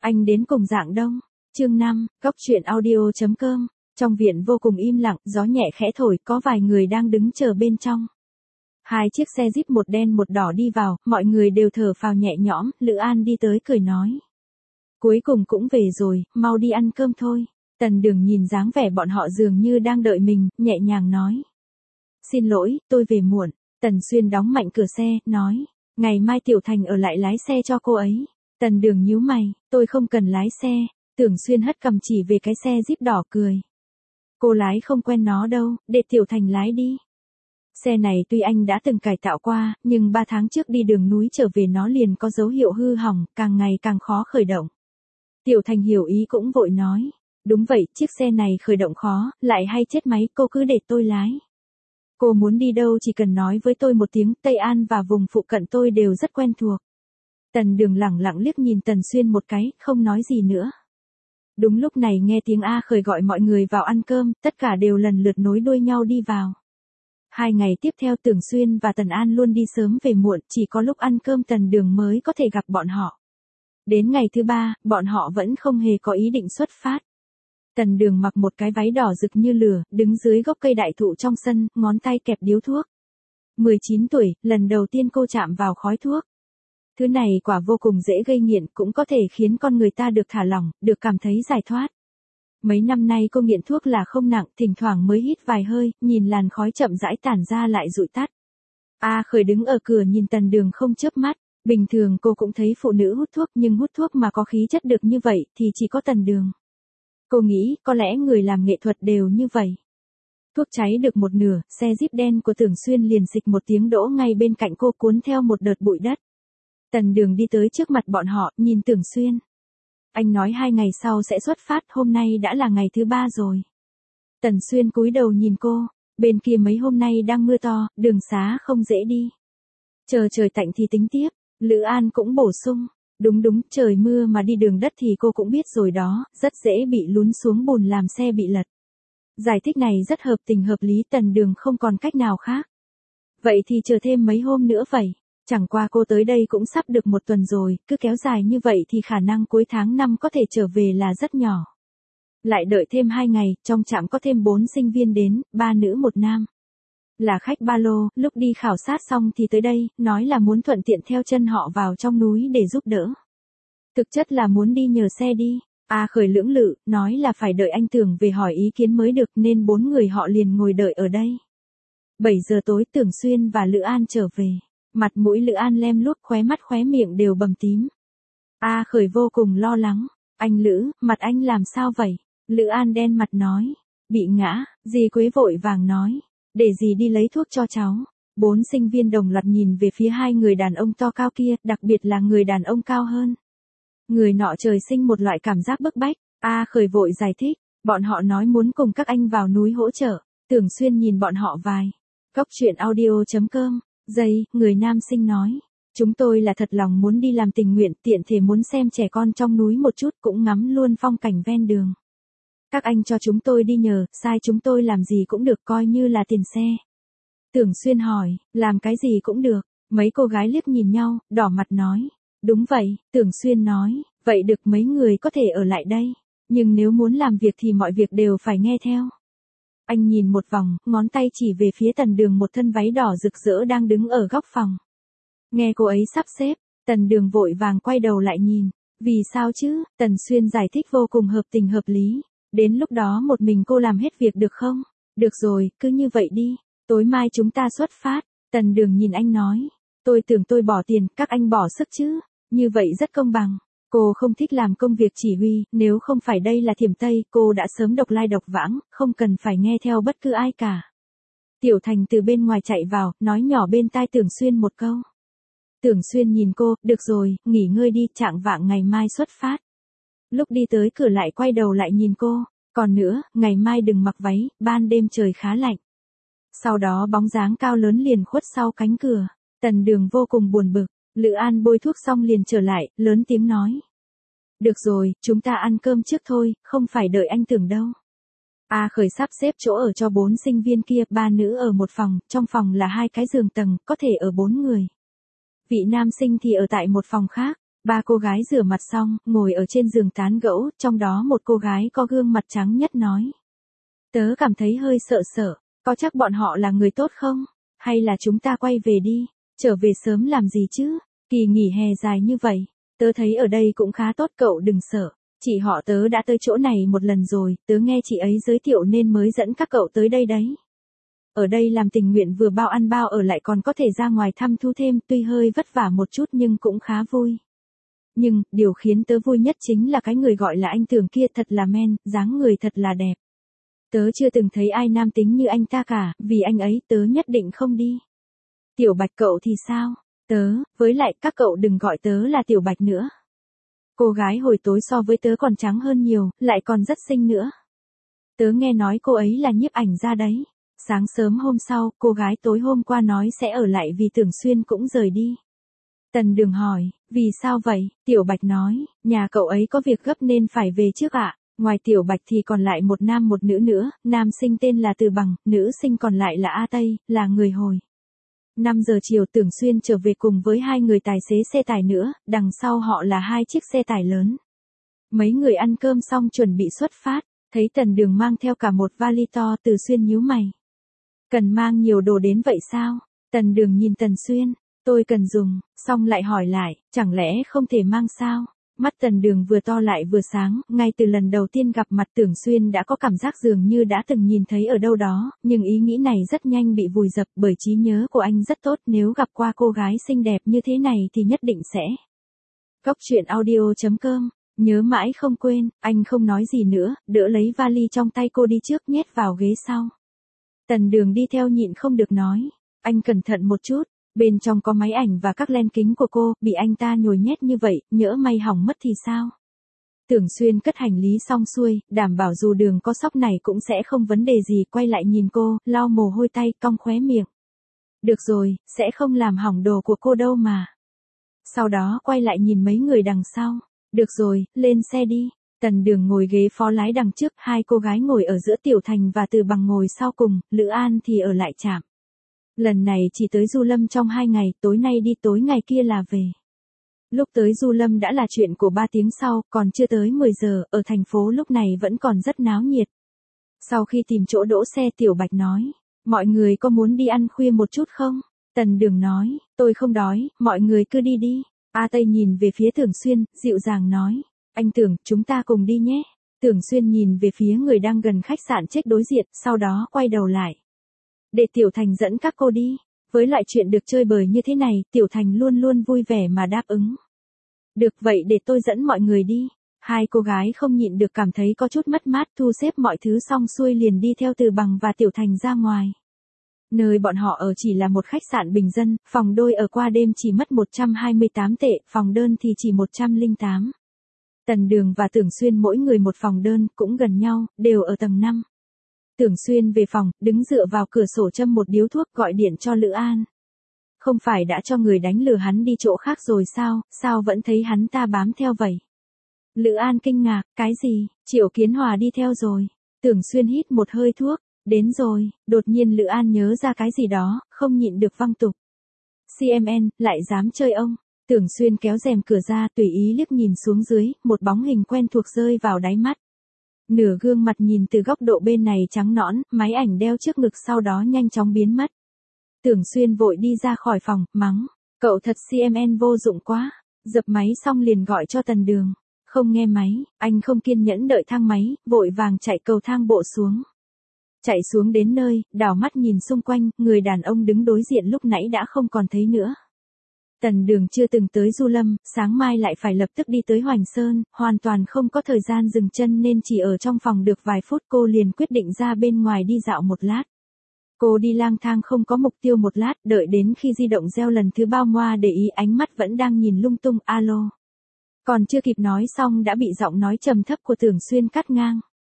Anh đến cùng Dạng Đông. Chương 5, Góc truyện audio.com. Trong viện vô cùng im lặng, gió nhẹ khẽ thổi, có vài người đang đứng chờ bên trong. Hai chiếc xe Jeep một đen một đỏ đi vào, mọi người đều thở phào nhẹ nhõm, Lữ An đi tới cười nói. Cuối cùng cũng về rồi, mau đi ăn cơm thôi. Tần Đường nhìn dáng vẻ bọn họ dường như đang đợi mình, nhẹ nhàng nói. Xin lỗi, tôi về muộn. Tần Xuyên đóng mạnh cửa xe, nói. Ngày mai Tiểu Thành ở lại lái xe cho cô ấy. Tần Đường nhíu mày, tôi không cần lái xe. Tưởng Xuyên hất cầm chỉ về cái xe Jeep đỏ cười. Cô lái không quen nó đâu, để Tiểu Thành lái đi. Xe này tuy anh đã từng cải tạo qua, nhưng 3 tháng trước đi đường núi trở về nó liền có dấu hiệu hư hỏng, càng ngày càng khó khởi động. Tiểu Thành hiểu ý cũng vội nói. Đúng vậy, chiếc xe này khởi động khó, lại hay chết máy, cô cứ để tôi lái. Cô muốn đi đâu chỉ cần nói với tôi một tiếng, Tây An và vùng phụ cận tôi đều rất quen thuộc. Tần Đường lẳng lặng liếc nhìn Tần Xuyên một cái, không nói gì nữa. Đúng lúc này nghe tiếng A Khởi gọi mọi người vào ăn cơm, tất cả đều lần lượt nối đuôi nhau đi vào. 2 ngày tiếp theo Tưởng Xuyên và Tần An luôn đi sớm về muộn, chỉ có lúc ăn cơm Tần Đường mới có thể gặp bọn họ. Đến ngày thứ 3, bọn họ vẫn không hề có ý định xuất phát. Tần Đường mặc một cái váy đỏ rực như lửa, đứng dưới gốc cây đại thụ trong sân, ngón tay kẹp điếu thuốc. 19 tuổi, lần đầu tiên cô chạm vào khói thuốc. Thứ này quả vô cùng dễ gây nghiện, cũng có thể khiến con người ta được thả lỏng, được cảm thấy giải thoát. Mấy năm nay cô nghiện thuốc là không nặng, thỉnh thoảng mới hít vài hơi, nhìn làn khói chậm rãi tản ra lại dụi tắt. A Khởi đứng ở cửa nhìn Tần Đường không chớp mắt, bình thường cô cũng thấy phụ nữ hút thuốc nhưng hút thuốc mà có khí chất được như vậy thì chỉ có Tần Đường. Cô nghĩ có lẽ người làm nghệ thuật đều như vậy. Thuốc cháy được một nửa, xe Jeep đen của Tưởng Xuyên liền xịch một tiếng đỗ ngay bên cạnh cô cuốn theo một đợt bụi đất. Tần Đường đi tới trước mặt bọn họ, nhìn Tưởng Xuyên. Anh nói 2 ngày sau sẽ xuất phát, hôm nay đã là ngày thứ 3 rồi. Tần Xuyên cúi đầu nhìn cô, bên kia mấy hôm nay đang mưa to, đường xá không dễ đi. Chờ trời tạnh thì tính tiếp, Lữ An cũng bổ sung. Đúng, trời mưa mà đi đường đất thì cô cũng biết rồi đó, rất dễ bị lún xuống bùn làm xe bị lật. Giải thích này rất hợp tình hợp lý, Tần Đường không còn cách nào khác. Vậy thì chờ thêm mấy hôm nữa vậy. Chẳng qua cô tới đây cũng sắp được 1 tuần rồi, cứ kéo dài như vậy thì khả năng cuối tháng 5 có thể trở về là rất nhỏ. Lại đợi thêm 2 ngày, trong trạm có thêm 4 sinh viên đến, 3 nữ 1 nam. Là khách ba lô, lúc đi khảo sát xong thì tới đây, nói là muốn thuận tiện theo chân họ vào trong núi để giúp đỡ. Thực chất là muốn đi nhờ xe đi. A Khởi lưỡng lự, nói là phải đợi anh Tưởng về hỏi ý kiến mới được nên 4 người họ liền ngồi đợi ở đây. 7 giờ tối Tưởng Xuyên và Lữ An trở về. Mặt mũi Lữ An lem luốc, khóe mắt khóe miệng đều bầm tím. A Khởi vô cùng lo lắng. Anh Lữ, mặt anh làm sao vậy? Lữ An đen mặt nói. Bị ngã, dì Quế vội vàng nói. Để dì đi lấy thuốc cho cháu. 4 sinh viên đồng loạt nhìn về phía 2 người đàn ông to cao kia, đặc biệt là người đàn ông cao hơn. Người nọ trời sinh một loại cảm giác bức bách. A Khởi vội giải thích. Bọn họ nói muốn cùng các anh vào núi hỗ trợ. Tưởng Xuyên nhìn bọn họ vài. Góc truyện audio.com. Người nam sinh nói. Chúng tôi là thật lòng muốn đi làm tình nguyện, tiện thể muốn xem trẻ con trong núi một chút, cũng ngắm luôn phong cảnh ven đường. Các anh cho chúng tôi đi nhờ, sai chúng tôi làm gì cũng được, coi như là tiền xe. Tưởng Xuyên hỏi, làm cái gì cũng được. Mấy cô gái liếc nhìn nhau, đỏ mặt nói. Đúng vậy, Tưởng Xuyên nói, vậy được mấy người có thể ở lại đây. Nhưng nếu muốn làm việc thì mọi việc đều phải nghe theo. Anh nhìn một vòng, ngón tay chỉ về phía Tần Đường một thân váy đỏ rực rỡ đang đứng ở góc phòng. Nghe cô ấy sắp xếp, Tần Đường vội vàng quay đầu lại nhìn. Vì sao chứ? Tần Xuyên giải thích vô cùng hợp tình hợp lý. Đến lúc đó một mình cô làm hết việc được không? Được rồi, cứ như vậy đi. Tối mai chúng ta xuất phát. Tần Đường nhìn anh nói. Tôi tưởng tôi bỏ tiền, các anh bỏ sức chứ. Như vậy rất công bằng. Cô không thích làm công việc chỉ huy, nếu không phải đây là Thiểm Tây, cô đã sớm độc lai độc vãng, không cần phải nghe theo bất cứ ai cả. Tiểu Thành từ bên ngoài chạy vào, nói nhỏ bên tai Tưởng Xuyên một câu. Tưởng Xuyên nhìn cô, được rồi, nghỉ ngơi đi, chạng vạng ngày mai xuất phát. Lúc đi tới cửa lại quay đầu lại nhìn cô, còn nữa, ngày mai đừng mặc váy, ban đêm trời khá lạnh. Sau đó bóng dáng cao lớn liền khuất sau cánh cửa, Tần Đường vô cùng buồn bực. Lữ An bôi thuốc xong liền trở lại, lớn tiếng nói. Được rồi, chúng ta ăn cơm trước thôi, không phải đợi anh Tưởng đâu. A Khởi sắp xếp chỗ ở cho 4 sinh viên kia, 3 nữ ở một phòng, trong phòng là 2 cái giường tầng, có thể ở 4 người. Vị nam sinh thì ở tại một phòng khác, Ba cô gái rửa mặt xong, ngồi ở trên giường tán gẫu, trong đó một cô gái có gương mặt trắng nhất nói. Tớ cảm thấy hơi sợ sợ, có chắc bọn họ là người tốt không? Hay là chúng ta quay về đi, trở về sớm làm gì chứ? Kỳ nghỉ hè dài như vậy, tớ thấy ở đây cũng khá tốt, cậu đừng sợ. Chị họ tớ đã tới chỗ này một lần rồi, tớ nghe chị ấy giới thiệu nên mới dẫn các cậu tới đây đấy. Ở đây làm tình nguyện vừa bao ăn bao ở lại còn có thể ra ngoài thăm thu thêm, tuy hơi vất vả một chút nhưng cũng khá vui. Nhưng, điều khiến tớ vui nhất chính là cái người gọi là anh Tường kia thật là men, dáng người thật là đẹp. Tớ chưa từng thấy ai nam tính như anh ta cả, vì anh ấy tớ nhất định không đi. Tiểu Bạch cậu thì sao? Tớ, với lại các cậu đừng gọi tớ là Tiểu Bạch nữa. Cô gái hồi tối so với tớ còn trắng hơn nhiều, lại còn rất xinh nữa. Tớ nghe nói cô ấy là nhiếp ảnh gia đấy. Sáng sớm hôm sau, cô gái tối hôm qua nói sẽ ở lại vì Tưởng Xuyên cũng rời đi. Tần Đường hỏi, vì sao vậy? Tiểu Bạch nói, nhà cậu ấy có việc gấp nên phải về trước ạ. Ngoài Tiểu Bạch thì còn lại một nam một nữ nữa, nam sinh tên là Từ Bằng, nữ sinh còn lại là A Tây, là người Hồi. 5 giờ chiều Tưởng Xuyên trở về cùng với 2 người tài xế xe tải nữa, đằng sau họ là 2 chiếc xe tải lớn. Mấy người ăn cơm xong chuẩn bị xuất phát, thấy Tần Đường mang theo cả một vali to, Từ Xuyên nhíu mày. Cần mang nhiều đồ đến vậy sao? Tần Đường nhìn Tần Xuyên, tôi cần dùng, xong lại hỏi lại, chẳng lẽ không thể mang sao? Mắt Tần Đường vừa to lại vừa sáng, ngay từ lần đầu tiên gặp mặt Tưởng Xuyên đã có cảm giác dường như đã từng nhìn thấy ở đâu đó, nhưng ý nghĩ này rất nhanh bị vùi dập bởi trí nhớ của anh rất tốt, nếu gặp qua cô gái xinh đẹp như thế này thì nhất định sẽ. Góc truyện audio.com, nhớ mãi không quên, anh không nói gì nữa, đỡ lấy vali trong tay cô đi trước nhét vào ghế sau. Tần Đường đi theo nhịn không được nói, anh cẩn thận một chút. Bên trong có máy ảnh và các len kính của cô, bị anh ta nhồi nhét như vậy, nhỡ may hỏng mất thì sao? Tưởng Xuyên cất hành lý xong xuôi, đảm bảo dù Đường có sốc này cũng sẽ không vấn đề gì, quay lại nhìn cô, lau mồ hôi tay, cong khóe miệng. Được rồi, sẽ không làm hỏng đồ của cô đâu mà. Sau đó quay lại nhìn mấy người đằng sau. Được rồi, lên xe đi. Tần Đường ngồi ghế phó lái đằng trước, 2 cô gái ngồi ở giữa, Tiểu Thành và Từ Bằng ngồi sau cùng, Lữ An thì ở lại trạm. Lần này chỉ tới Du Lâm trong 2 ngày, tối nay đi tối ngày kia là về. Lúc tới Du Lâm đã là chuyện của 3 tiếng sau, còn chưa tới 10 giờ, ở thành phố lúc này vẫn còn rất náo nhiệt. Sau khi tìm chỗ đỗ xe Tiểu Bạch nói, mọi người có muốn đi ăn khuya một chút không? Tần Đường nói, tôi không đói, mọi người cứ đi đi. A Tây nhìn về phía Tưởng Xuyên, dịu dàng nói, anh Tưởng, chúng ta cùng đi nhé. Tưởng Xuyên nhìn về phía người đang gần khách sạn chết đối diện, sau đó quay đầu lại. Để Tiểu Thành dẫn các cô đi. Với loại chuyện được chơi bời như thế này, Tiểu Thành luôn luôn vui vẻ mà đáp ứng. Được vậy để tôi dẫn mọi người đi. 2 cô gái không nhịn được cảm thấy có chút mất mát, thu xếp mọi thứ xong xuôi liền đi theo Từ Bằng và Tiểu Thành ra ngoài. Nơi bọn họ ở chỉ là một khách sạn bình dân, phòng đôi ở qua đêm chỉ mất 128 tệ, phòng đơn thì chỉ 108. Tần Đường và Tưởng Xuyên mỗi người một phòng đơn, cũng gần nhau, đều ở tầng 5. Tưởng Xuyên về phòng, đứng dựa vào cửa sổ châm một điếu thuốc, gọi điện cho Lữ An. Không phải đã cho người đánh lừa hắn đi chỗ khác rồi sao vẫn thấy hắn ta bám theo vậy? Lữ An kinh ngạc, cái gì? Triệu Kiến Hòa đi theo rồi. Tưởng Xuyên hít một hơi thuốc, đến rồi, đột nhiên Lữ An nhớ ra cái gì đó, không nhịn được văng tục. CMN, lại dám chơi ông. Tưởng Xuyên kéo rèm cửa ra, tùy ý liếc nhìn xuống dưới, một bóng hình quen thuộc rơi vào đáy mắt. Nửa gương mặt nhìn từ góc độ bên này trắng nõn, máy ảnh đeo trước ngực sau đó nhanh chóng biến mất. Tưởng Xuyên vội đi ra khỏi phòng, mắng, cậu thật CMN vô dụng quá. Dập máy xong liền gọi cho Tần Đường. Không nghe máy, anh không kiên nhẫn đợi thang máy, vội vàng chạy cầu thang bộ xuống. Chạy xuống đến nơi, đảo mắt nhìn xung quanh, người đàn ông đứng đối diện lúc nãy đã không còn thấy nữa. Tần Đường chưa từng tới Du Lâm, sáng mai lại phải lập tức đi tới Hoành Sơn, hoàn toàn không có thời gian dừng chân nên chỉ ở trong phòng được vài phút cô liền quyết định ra bên ngoài đi dạo một lát. Cô đi lang thang không có mục tiêu một lát, đợi đến khi di động reo lần thứ bao moa để ý ánh mắt vẫn đang nhìn lung tung, alo. Còn chưa kịp nói xong đã bị giọng nói trầm thấp của Tưởng Xuyên cắt ngang.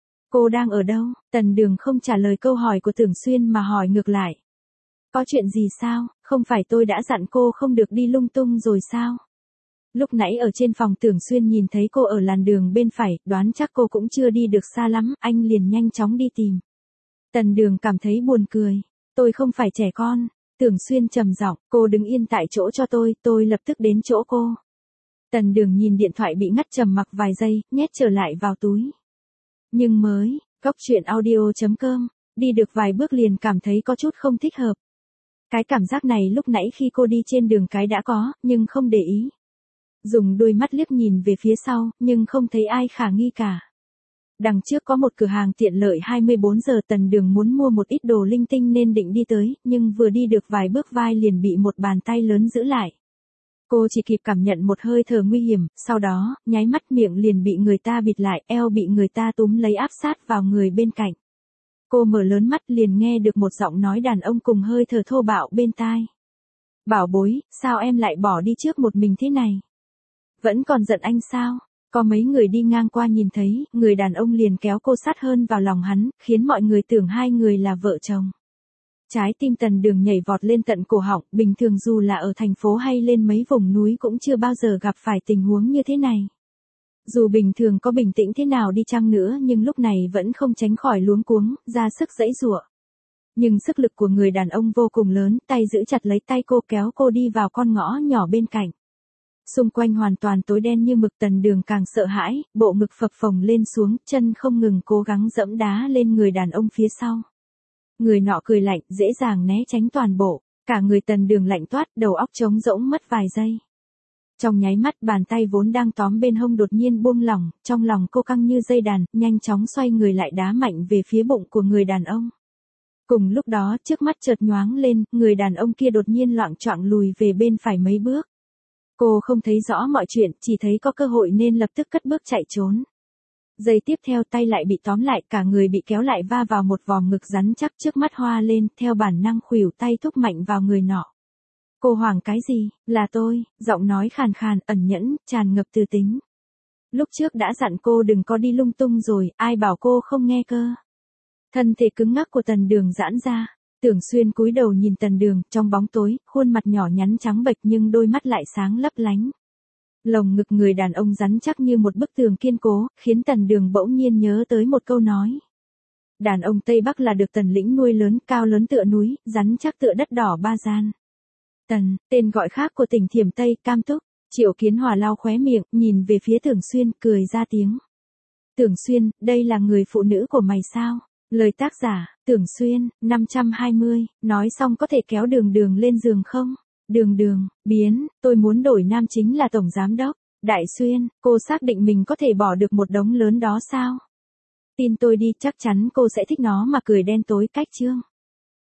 Cô đang ở đâu? Tần Đường không trả lời câu hỏi của Tưởng Xuyên mà hỏi ngược lại. Có chuyện gì sao? Không phải tôi đã dặn cô không được đi lung tung rồi sao? Lúc nãy ở trên phòng Tưởng Xuyên nhìn thấy cô ở làn đường bên phải, đoán chắc cô cũng chưa đi được xa lắm, anh liền nhanh chóng đi tìm. Tần Đường cảm thấy buồn cười. Tôi không phải trẻ con. Tưởng Xuyên trầm giọng, cô đứng yên tại chỗ cho tôi lập tức đến chỗ cô. Tần Đường nhìn điện thoại bị ngắt trầm mặc vài giây, nhét trở lại vào túi. Nhưng mới, Cốc Truyện Audio.com, đi được vài bước liền cảm thấy có chút không thích hợp. Cái cảm giác này lúc nãy khi cô đi trên đường cái đã có, nhưng không để ý. Dùng đôi mắt liếc nhìn về phía sau, nhưng không thấy ai khả nghi cả. Đằng trước có một cửa hàng tiện lợi 24 giờ. Tần Đường muốn mua một ít đồ linh tinh nên định đi tới, nhưng vừa đi được vài bước vai liền bị một bàn tay lớn giữ lại. Cô chỉ kịp cảm nhận một hơi thở nguy hiểm, sau đó, nháy mắt miệng liền bị người ta bịt lại, eo bị người ta túm lấy áp sát vào người bên cạnh. Cô mở lớn mắt liền nghe được một giọng nói đàn ông cùng hơi thở thô bạo bên tai. Bảo bối, sao em lại bỏ đi trước một mình thế này? Vẫn còn giận anh sao? Có mấy người đi ngang qua nhìn thấy, người đàn ông liền kéo cô sát hơn vào lòng hắn, khiến mọi người tưởng hai người là vợ chồng. Trái tim Tần Đường nhảy vọt lên tận cổ họng, bình thường dù là ở thành phố hay lên mấy vùng núi cũng chưa bao giờ gặp phải tình huống như thế này. Dù bình thường có bình tĩnh thế nào đi chăng nữa nhưng lúc này vẫn không tránh khỏi luống cuống, ra sức giãy giụa. Nhưng sức lực của người đàn ông vô cùng lớn, tay giữ chặt lấy tay cô kéo cô đi vào con ngõ nhỏ bên cạnh. Xung quanh hoàn toàn tối đen như mực. Tần Đường càng sợ hãi, bộ ngực phập phồng lên xuống, chân không ngừng cố gắng dẫm đá lên người đàn ông phía sau. Người nọ cười lạnh, dễ dàng né tránh toàn bộ, cả người Tần Đường lạnh toát, đầu óc trống rỗng mất vài giây. Trong nháy mắt bàn tay vốn đang tóm bên hông đột nhiên buông lỏng, trong lòng cô căng như dây đàn, nhanh chóng xoay người lại đá mạnh về phía bụng của người đàn ông. Cùng lúc đó trước mắt chợt nhoáng lên, người đàn ông kia đột nhiên loạng choạng lùi về bên phải mấy bước. Cô không thấy rõ mọi chuyện, chỉ thấy có cơ hội nên lập tức cất bước chạy trốn. Giây tiếp theo tay lại bị tóm lại, cả người bị kéo lại va vào một vòng ngực rắn chắc, trước mắt hoa lên, theo bản năng khuỷu tay thúc mạnh vào người nọ. Cô hoảng cái gì? Là tôi, giọng nói khàn khàn, ẩn nhẫn, tràn ngập tư tính. Lúc trước đã dặn cô đừng có đi lung tung rồi, ai bảo cô không nghe cơ. Thân thể cứng ngắc của Tần Đường giãn ra. Tưởng Xuyên cúi đầu nhìn Tần Đường, trong bóng tối, khuôn mặt nhỏ nhắn trắng bệch nhưng đôi mắt lại sáng lấp lánh. Lồng ngực người đàn ông rắn chắc như một bức tường kiên cố, khiến Tần Đường bỗng nhiên nhớ tới một câu nói. Đàn ông Tây Bắc là được Tần lĩnh nuôi lớn, cao lớn tựa núi, rắn chắc tựa đất đỏ Ba Gian. Tần, tên gọi khác của tỉnh Thiểm Tây, Cam Túc. Triệu Kiến Hòa lau khóe miệng, nhìn về phía Tưởng Xuyên, cười ra tiếng. Tưởng Xuyên, đây là người phụ nữ của mày sao? Lời tác giả, Tưởng Xuyên, 520, nói xong có thể kéo Đường Đường lên giường không? Đường Đường, biến, tôi muốn đổi nam chính là Tổng Giám Đốc. Đại Xuyên, cô xác định mình có thể bỏ được một đống lớn đó sao? Tin tôi đi, chắc chắn cô sẽ thích nó mà cười đen tối cách chương.